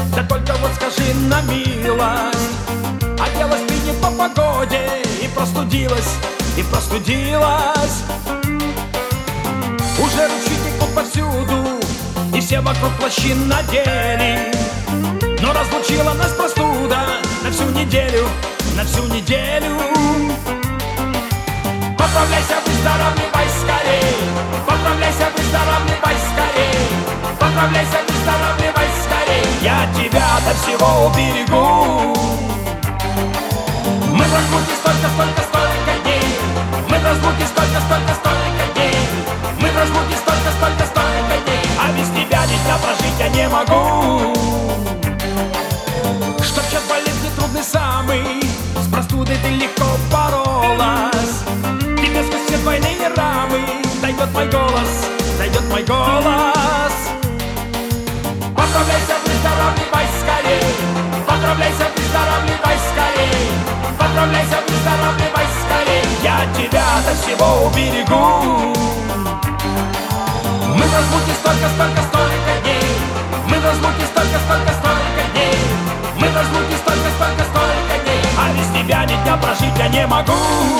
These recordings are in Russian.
Да только вот скажи на милость, оделась ты не по погоде, и простудилась, и простудилась. Уже ручьи текут повсюду, и все вокруг плащи надели, но разлучила нас простуда на всю неделю, на всю неделю. Поправляйся, выздоравливай скорей, поправляйся, выздоравливай скорей, поправляйся, выздоравливай скорей, я тебя до всего уберегу. Мы в разлуке столько дней, мы в разлуке столько дней, мы в разлуке столько дней, а без тебя ни дня прожить я не могу. Чтоб сейчас болезнь трудный самый, с простудой ты легко боролась. Тебе сквозь все двойные рамы дойдет мой голос, дойдет мой голос. Поправляйся, выздоравливай скорей, поправляйся, выздоравливай скорей, поправляйся, выздоравливай скорей, я тебя до всего уберегу. Мы в разлуке столько дней, мы в разлуке столько дней, мы в разлуке столько дней, а без тебя ни дня прожить я не могу.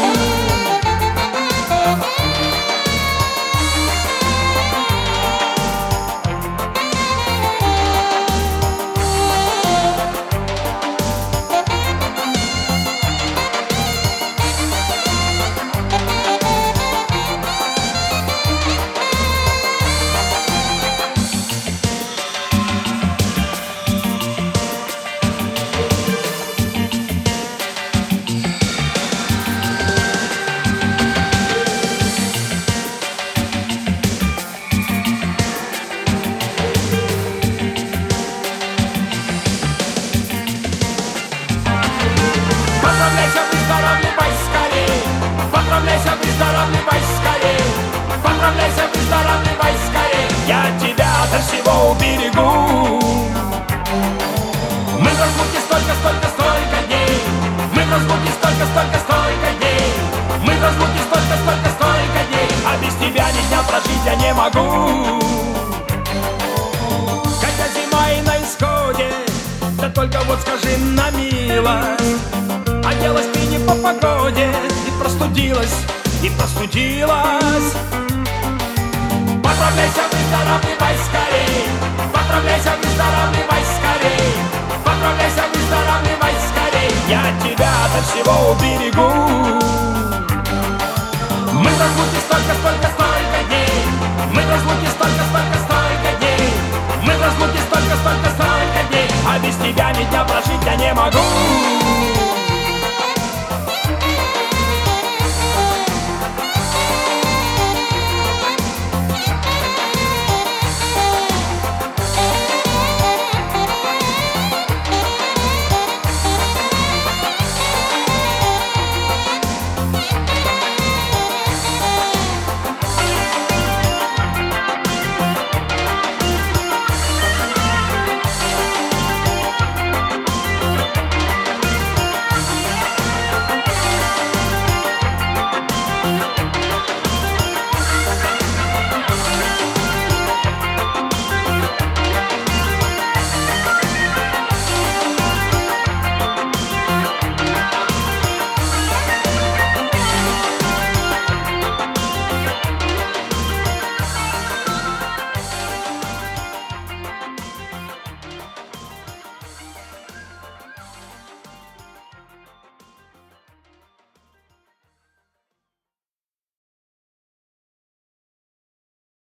Поправляйся, выздоравливай скорей, поправляйся, выздоравливай скорей, поправляйся, выздоравливай скорей, я тебя до всего уберегу. Мы в разлуке столько дней, мы в разлуке столько дней, мы в разлуке столько дней, а без тебя ни дня прожить я не могу. Хотя зима и на исходе, да только вот скажи на милость, оделась ты не по погоде, и простудилась, и простудилась. Поправляйся, выздоравливай скорей, поправляйся, выздоравливай скорей, поправляйся, выздоравливай скорей, я тебя до всего уберегу. Мы в разлуке столько дней, мы в разлуке столько дней, мы в разлуке столько дней, а без тебя ни дня прожить я не могу.